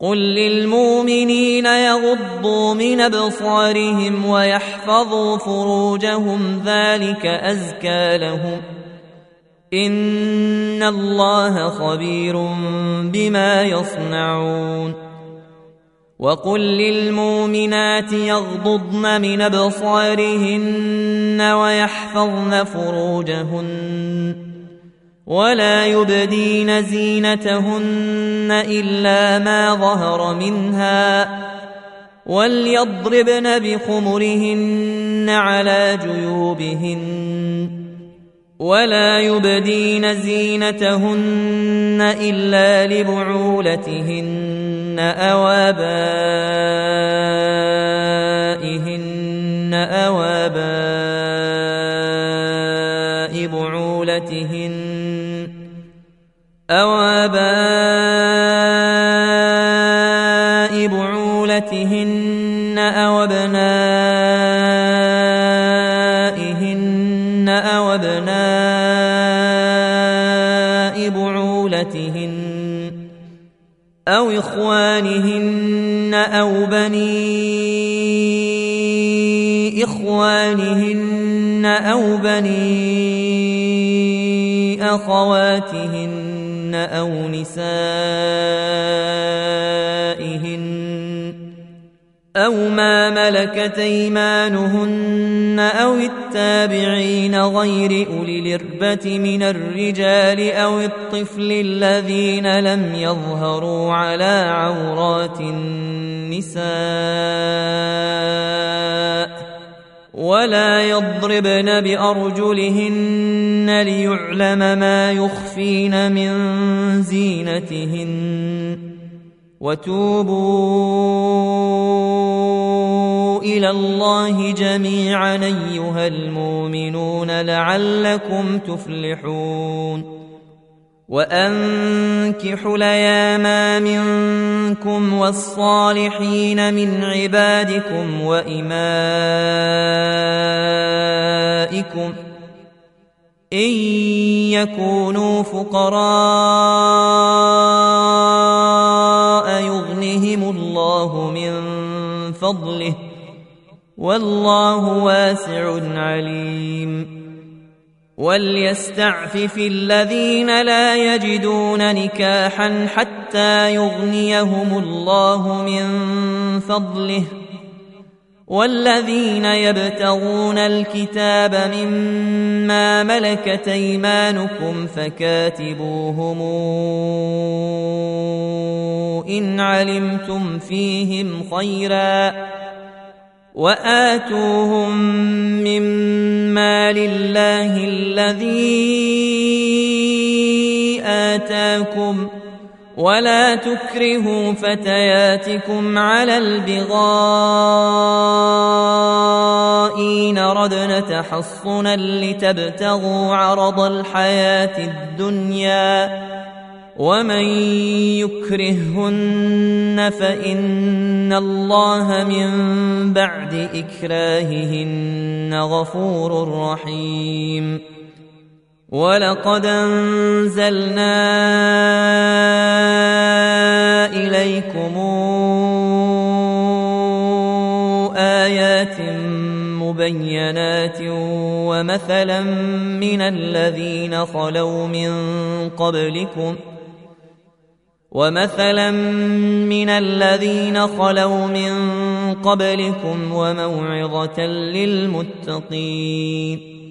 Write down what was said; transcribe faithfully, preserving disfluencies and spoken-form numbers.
قل للمؤمنين يغضوا من أبصارهم ويحفظوا فروجهم ذلك أزكى لهم إن الله خبير بما يصنعون وقل للمؤمنات يغضضن من أبصارهن ويحفظن فروجهن ولا يبدين زينتهن إلا ما ظهر منها وليضربن بخمرهن على جيوبهن ولا يبدين زينتهن إلا لبعولتهن أو آبائهن أو آباء بعولتهن أو آباء بعولتهن أو أبنائهن أو أبناء بعولتهن أو إخوانهن أو بني إخوانهن أو بني أخواتهن أو نسائهن أو ما ملكت أيمانهن أو التابعين غير أولي الإربة من الرجال أو الطفل الذين لم يظهروا على عورات النساء ولا يضربن بأرجلهن ليعلم ما يخفين من زينتهن وتوبوا إلى الله جميعا أيها المؤمنون لعلكم تفلحون وأنكحوا الأيام منكم والصالحين من عبادكم وإمائكم إن يكونوا فقراء يغنهم الله من فضله والله واسع عليم وليستعفف الذين لا يجدون نكاحا حتى يغنيهم الله من فضله والذين يبتغون الكتاب مما ملكت أيمانكم فكاتبوهم إن علمتم فيهم خيرا وآتوهم مما لله الذي آتاكم ولا تكرهوا فتياتكم على البغاء إن ردنا تحصنا لتبتغوا عرض الحياة الدنيا ومن يكرههن فإن الله من بعد إكراههن غفور رحيم ولقد أنزلنا إليكم آيات مبينات ومثلا من الذين خلوا من قبلكم ومثلا من الذين خلوا من قبلكم وموعظة للمتقين